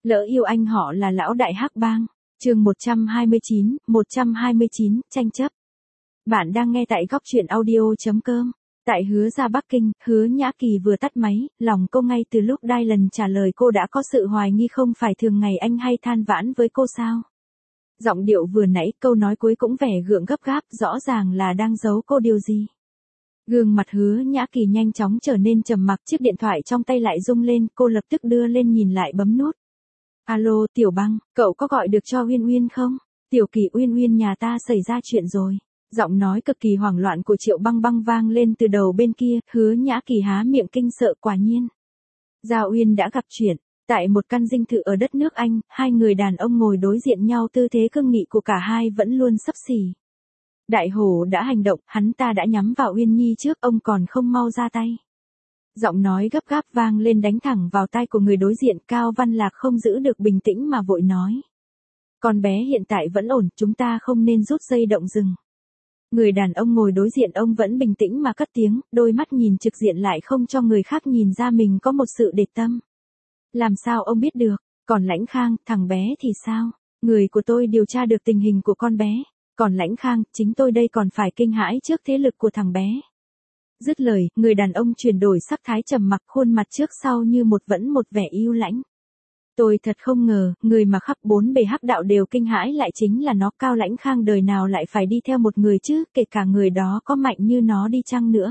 Lỡ yêu anh họ là lão đại hắc bang. Chương 129, tranh chấp. Bạn đang nghe tại góc truyện audio.com. Tại Hứa Ra Bắc Kinh, Hứa Nhã Kỳ vừa tắt máy, lòng cô ngay từ lúc Dylan trả lời cô đã có sự hoài nghi không phải thường ngày anh hay than vãn với cô sao. Giọng điệu vừa nãy, câu nói cuối cũng vẻ gượng gấp gáp, rõ ràng là đang giấu cô điều gì. Gương mặt Hứa Nhã Kỳ nhanh chóng trở nên trầm mặc, chiếc điện thoại trong tay lại rung lên, cô lập tức đưa lên nhìn lại bấm nút. Alo, Tiểu Băng, cậu có gọi được cho Uyên Uyên không? Tiểu Kỳ, Uyên Uyên nhà ta xảy ra chuyện rồi. Giọng nói cực kỳ hoảng loạn của Triệu Băng Băng vang lên từ đầu bên kia, Hứa Nhã Kỳ há miệng kinh sợ, quả nhiên. Gia Uyên đã gặp chuyện. Tại một căn dinh thự ở đất nước Anh, hai người đàn ông ngồi đối diện nhau, tư thế cương nghị của cả hai vẫn luôn xấp xỉ. Đại hổ đã hành động, hắn ta đã nhắm vào Uyên Nhi trước, ông còn không mau ra tay. Giọng nói gấp gáp vang lên đánh thẳng vào tai của người đối diện, Cao Văn Lạc không giữ được bình tĩnh mà vội nói. Con bé hiện tại vẫn ổn, chúng ta không nên rút dây động rừng. Người đàn ông ngồi đối diện ông vẫn bình tĩnh mà cất tiếng, đôi mắt nhìn trực diện lại không cho người khác nhìn ra mình có một sự để tâm. Làm sao ông biết được? Còn Lãnh Khang, thằng bé thì sao? Người của tôi điều tra được tình hình của con bé. Còn Lãnh Khang, chính tôi đây còn phải kinh hãi trước thế lực của thằng bé. Dứt lời, người đàn ông chuyển đổi sắc thái trầm mặc, khuôn mặt trước sau như vẫn một vẻ yêu lãnh. Tôi thật không ngờ, người mà khắp bốn bề hắc đạo đều kinh hãi lại chính là nó. Cao Lãnh Khang đời nào lại phải đi theo một người chứ, kể cả người đó có mạnh như nó đi chăng nữa.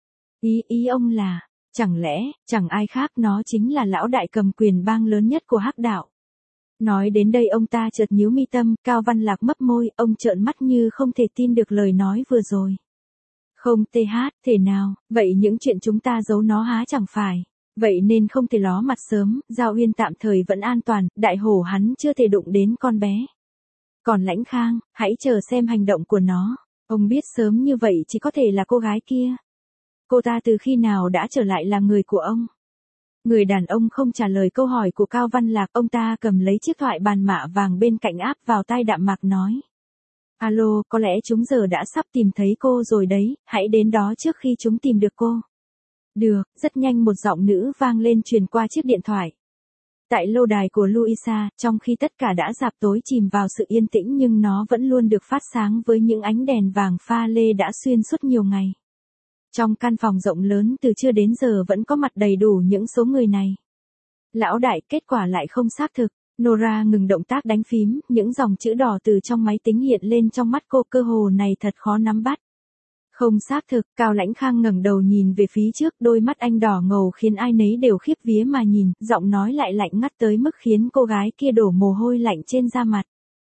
Ý ông là, chẳng lẽ, chẳng ai khác nó chính là lão đại cầm quyền bang lớn nhất của hắc đạo. Nói đến đây ông ta chợt nhíu mi tâm, Cao Văn Lạc mấp môi, ông trợn mắt như không thể tin được lời nói vừa rồi. Không thể nào, vậy những chuyện chúng ta giấu nó há chẳng phải. Vậy nên không thể ló mặt sớm, Giao Uyên tạm thời vẫn an toàn, đại hổ hắn chưa thể đụng đến con bé. Còn Lãnh Khang, hãy chờ xem hành động của nó. Ông biết sớm như vậy chỉ có thể là cô gái kia. Cô ta từ khi nào đã trở lại là người của ông? Người đàn ông không trả lời câu hỏi của Cao Văn Lạc, ông ta cầm lấy chiếc thoại bàn mạ vàng bên cạnh áp vào tai đạm mạc nói. Alo, có lẽ chúng giờ đã sắp tìm thấy cô rồi đấy, hãy đến đó trước khi chúng tìm được cô. Được, rất nhanh một giọng nữ vang lên truyền qua chiếc điện thoại. Tại lâu đài của Louisa, trong khi tất cả đã rạp tối chìm vào sự yên tĩnh nhưng nó vẫn luôn được phát sáng với những ánh đèn vàng pha lê đã xuyên suốt nhiều ngày. Trong căn phòng rộng lớn từ trưa đến giờ vẫn có mặt đầy đủ những số người này. Lão đại, kết quả lại không xác thực. Nora ngừng động tác đánh phím, những dòng chữ đỏ từ trong máy tính hiện lên trong mắt cô, cơ hồ này thật khó nắm bắt. Không xác thực, Cao Lãnh Khang ngẩng đầu nhìn về phía trước, đôi mắt anh đỏ ngầu khiến ai nấy đều khiếp vía mà nhìn, giọng nói lại lạnh ngắt tới mức khiến cô gái kia đổ mồ hôi lạnh trên da mặt.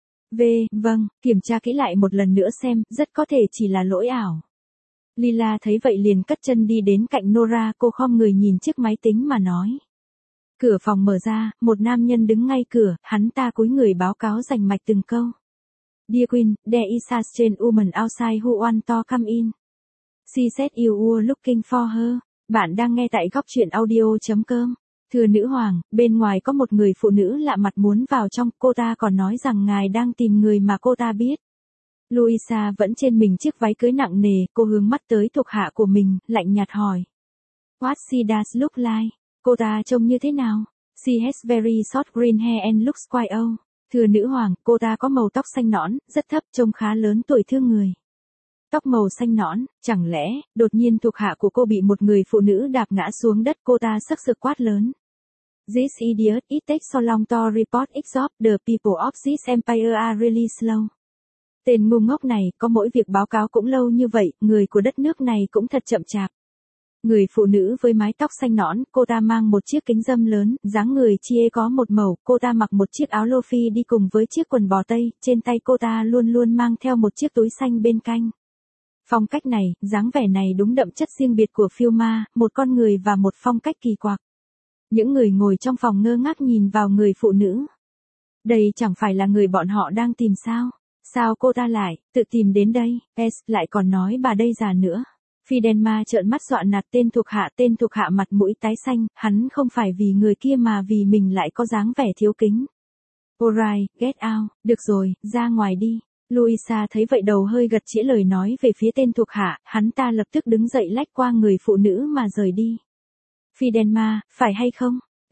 Vâng, kiểm tra kỹ lại một lần nữa xem, rất có thể chỉ là lỗi ảo. Lila thấy vậy liền cất chân đi đến cạnh Nora, cô khom người nhìn chiếc máy tính mà nói. Cửa phòng mở ra, một nam nhân đứng ngay cửa, hắn ta cúi người báo cáo rành mạch từng câu. Dear Queen, there is a strange woman outside who wants to come in. She said you were looking for her. Bạn đang nghe tại góc truyện audio.com. Thưa nữ hoàng, bên ngoài có một người phụ nữ lạ mặt muốn vào trong, cô ta còn nói rằng ngài đang tìm người mà cô ta biết. Louisa vẫn trên mình chiếc váy cưới nặng nề, cô hướng mắt tới thuộc hạ của mình, lạnh nhạt hỏi. What she does look like? Cô ta trông như thế nào? She has very short green hair and looks quite old. Thưa nữ hoàng, cô ta có màu tóc xanh nõn, rất thấp, trông khá lớn tuổi thương người. Tóc màu xanh nõn, chẳng lẽ, đột nhiên thuộc hạ của cô bị một người phụ nữ đạp ngã xuống đất, cô ta sắc sực quát lớn. This idiot, it takes so long to report its job, the people of this empire are really slow. Tên ngu ngốc này, có mỗi việc báo cáo cũng lâu như vậy, người của đất nước này cũng thật chậm chạp. Người phụ nữ với mái tóc xanh nõn, cô ta mang một chiếc kính râm lớn, dáng người chia có một màu, cô ta mặc một chiếc áo lô phi đi cùng với chiếc quần bò tây, trên tay cô ta luôn luôn mang theo một chiếc túi xanh bên cạnh. Phong cách này, dáng vẻ này đúng đậm chất riêng biệt của phiêu ma, một con người và một phong cách kỳ quặc. Những người ngồi trong phòng ngơ ngác nhìn vào người phụ nữ. Đây chẳng phải là người bọn họ đang tìm sao? Sao cô ta lại tự tìm đến đây? Lại còn nói bà đây già nữa. Fidenma trợn mắt dọa nạt tên thuộc hạ mặt mũi tái xanh, hắn không phải vì người kia mà vì mình lại có dáng vẻ thiếu kính. Alright, get out, được rồi, ra ngoài đi. Louisa thấy vậy đầu hơi gật chĩa lời nói về phía tên thuộc hạ, hắn ta lập tức đứng dậy lách qua người phụ nữ mà rời đi. Fidenma, phải hay không?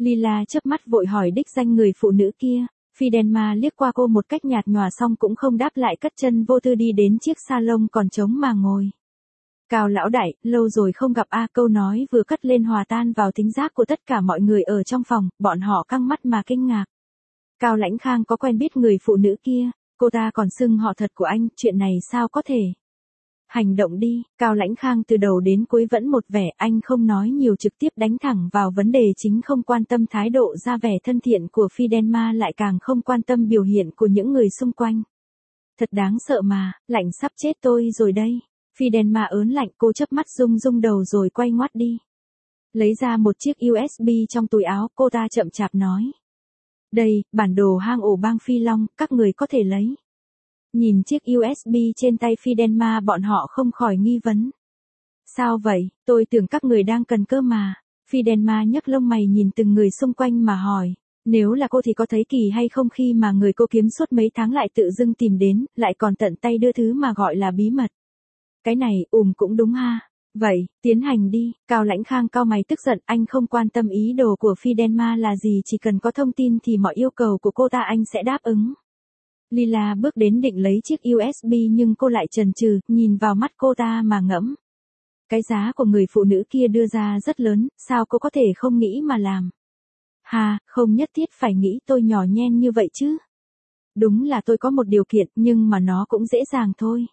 Lila chớp mắt vội hỏi đích danh người phụ nữ kia. Fidenma liếc qua cô một cách nhạt nhòa xong cũng không đáp lại, cất chân vô tư đi đến chiếc salon còn trống mà ngồi. Cao lão đại, lâu rồi không gặp a, câu nói vừa cất lên hòa tan vào thính giác của tất cả mọi người ở trong phòng, bọn họ căng mắt mà kinh ngạc. Cao Lãnh Khang có quen biết người phụ nữ kia, cô ta còn xưng họ thật của anh, chuyện này sao có thể? Hành động đi, Cao Lãnh Khang từ đầu đến cuối vẫn một vẻ, anh không nói nhiều, trực tiếp đánh thẳng vào vấn đề chính, không quan tâm thái độ ra vẻ thân thiện của Fidenma, lại càng không quan tâm biểu hiện của những người xung quanh. Thật đáng sợ mà, lạnh sắp chết tôi rồi đây. Fidenma ớn lạnh, cô chớp mắt rung rung đầu rồi quay ngoắt đi. Lấy ra một chiếc USB trong túi áo, cô ta chậm chạp nói. Đây, bản đồ hang ổ bang Phi Long, các người có thể lấy. Nhìn chiếc USB trên tay Fidenma, bọn họ không khỏi nghi vấn. Sao vậy, tôi tưởng các người đang cần cơ mà. Fidenma nhấc lông mày nhìn từng người xung quanh mà hỏi. Nếu là cô thì có thấy kỳ hay không khi mà người cô kiếm suốt mấy tháng lại tự dưng tìm đến, lại còn tận tay đưa thứ mà gọi là bí mật. Cái này, cũng đúng ha. Vậy, tiến hành đi. Cao Lãnh Khang cau mày tức giận, anh không quan tâm ý đồ của Fidenma là gì, chỉ cần có thông tin thì mọi yêu cầu của cô ta anh sẽ đáp ứng. Lila bước đến định lấy chiếc USB nhưng cô lại chần chừ, nhìn vào mắt cô ta mà ngẫm. Cái giá của người phụ nữ kia đưa ra rất lớn, sao cô có thể không nghĩ mà làm? Hà, không nhất thiết phải nghĩ tôi nhỏ nhen như vậy chứ. Đúng là tôi có một điều kiện, nhưng mà nó cũng dễ dàng thôi.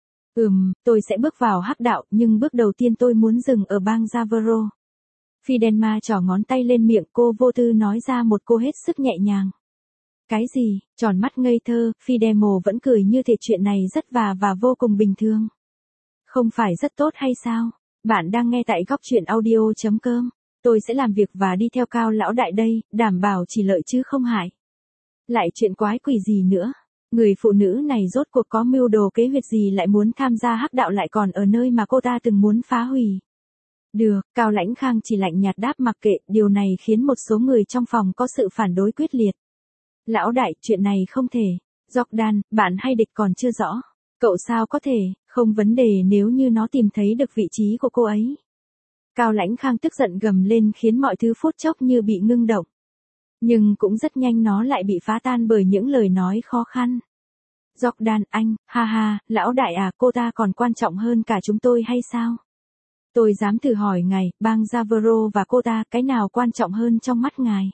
Tôi sẽ bước vào hắc đạo, nhưng bước đầu tiên tôi muốn dừng ở bang Javaro. Fidenma trỏ ngón tay lên miệng, cô vô tư nói ra một cô hết sức nhẹ nhàng. Cái gì? Tròn mắt ngây thơ, Fidemo vẫn cười như thể chuyện này rất và vô cùng bình thường. Không phải rất tốt hay sao? Bạn đang nghe tại góc truyện audio.com. Tôi sẽ làm việc và đi theo Cao lão đại đây, đảm bảo chỉ lợi chứ không hại. Lại chuyện quái quỷ gì nữa? Người phụ nữ này rốt cuộc có mưu đồ kế hoạch gì, lại muốn tham gia hắc đạo, lại còn ở nơi mà cô ta từng muốn phá hủy. Được, Cao Lãnh Khang chỉ lạnh nhạt đáp mặc kệ, điều này khiến một số người trong phòng có sự phản đối quyết liệt. Lão đại, chuyện này không thể. Jordan, bạn hay địch còn chưa rõ. Cậu sao có thể, không vấn đề nếu như nó tìm thấy được vị trí của cô ấy. Cao Lãnh Khang tức giận gầm lên khiến mọi thứ phút chốc như bị ngưng động. Nhưng cũng rất nhanh nó lại bị phá tan bởi những lời nói khó khăn. Jordan, anh, ha ha, lão đại à, cô ta còn quan trọng hơn cả chúng tôi hay sao? Tôi dám thử hỏi ngài, bang Javaro và cô ta, cái nào quan trọng hơn trong mắt ngài?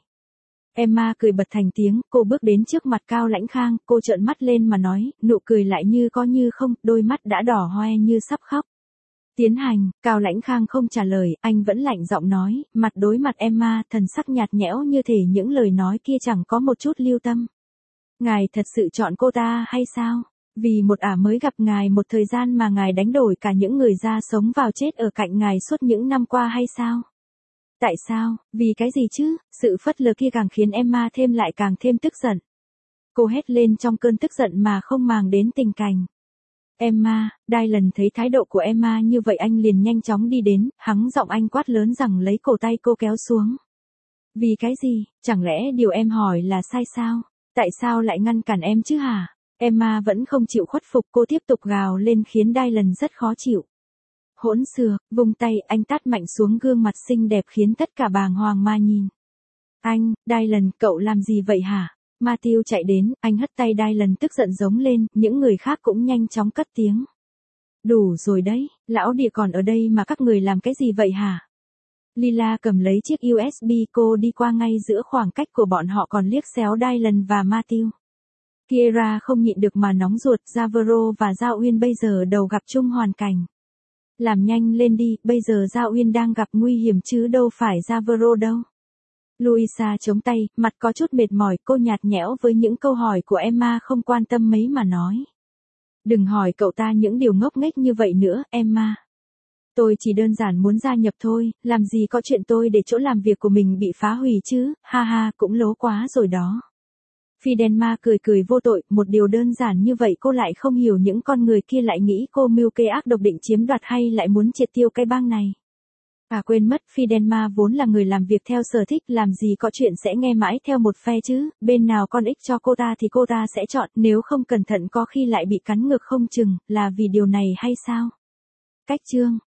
Emma cười bật thành tiếng, cô bước đến trước mặt Cao Lãnh Khang, cô trợn mắt lên mà nói, nụ cười lại như có như không, đôi mắt đã đỏ hoe như sắp khóc. Tiến hành, Cao Lãnh Khang không trả lời, anh vẫn lạnh giọng nói, mặt đối mặt Emma, thần sắc nhạt nhẽo như thể những lời nói kia chẳng có một chút lưu tâm. Ngài thật sự chọn cô ta hay sao? Vì một ả mới gặp ngài một thời gian mà ngài đánh đổi cả những người ra sống vào chết ở cạnh ngài suốt những năm qua hay sao? Tại sao? Vì cái gì chứ? Sự phớt lờ kia càng khiến Emma càng thêm tức giận. Cô hét lên trong cơn tức giận mà không màng đến tình cảnh. Emma, Dylan thấy thái độ của Emma như vậy anh liền nhanh chóng đi đến, hắng giọng anh quát lớn rằng lấy cổ tay cô kéo xuống. Vì cái gì? Chẳng lẽ điều em hỏi là sai sao? Tại sao lại ngăn cản em chứ hả? Emma vẫn không chịu khuất phục, cô tiếp tục gào lên khiến Dylan rất khó chịu. Hỗn xược, vung tay, anh tát mạnh xuống gương mặt xinh đẹp khiến tất cả bàng hoàng mà nhìn. Anh, Dylan, cậu làm gì vậy hả? Matthew chạy đến, anh hất tay Dylan tức giận giống lên, những người khác cũng nhanh chóng cất tiếng. Đủ rồi đấy, lão địa còn ở đây mà các người làm cái gì vậy hả? Lila cầm lấy chiếc USB, cô đi qua ngay giữa khoảng cách của bọn họ còn liếc xéo Dylan và Matthew. Kiera không nhịn được mà nóng ruột, Javaro và Giao Uyên bây giờ đầu gặp chung hoàn cảnh. Làm nhanh lên đi, bây giờ Giao Uyên đang gặp nguy hiểm chứ đâu phải Javaro đâu. Luisa chống tay, mặt có chút mệt mỏi, cô nhạt nhẽo với những câu hỏi của Emma không quan tâm mấy mà nói. Đừng hỏi cậu ta những điều ngốc nghếch như vậy nữa, Emma. Tôi chỉ đơn giản muốn gia nhập thôi, làm gì có chuyện tôi để chỗ làm việc của mình bị phá hủy chứ, ha ha, cũng lố quá rồi đó. Fidenma cười vô tội, một điều đơn giản như vậy cô lại không hiểu, những con người kia lại nghĩ cô mưu kê ác độc định chiếm đoạt hay lại muốn triệt tiêu cái bang này. Quên mất, Fidenma vốn là người làm việc theo sở thích, làm gì có chuyện sẽ nghe mãi theo một phe chứ, bên nào con ích cho cô ta thì cô ta sẽ chọn, nếu không cẩn thận có khi lại bị cắn ngược không chừng, là vì điều này hay sao? Cách chương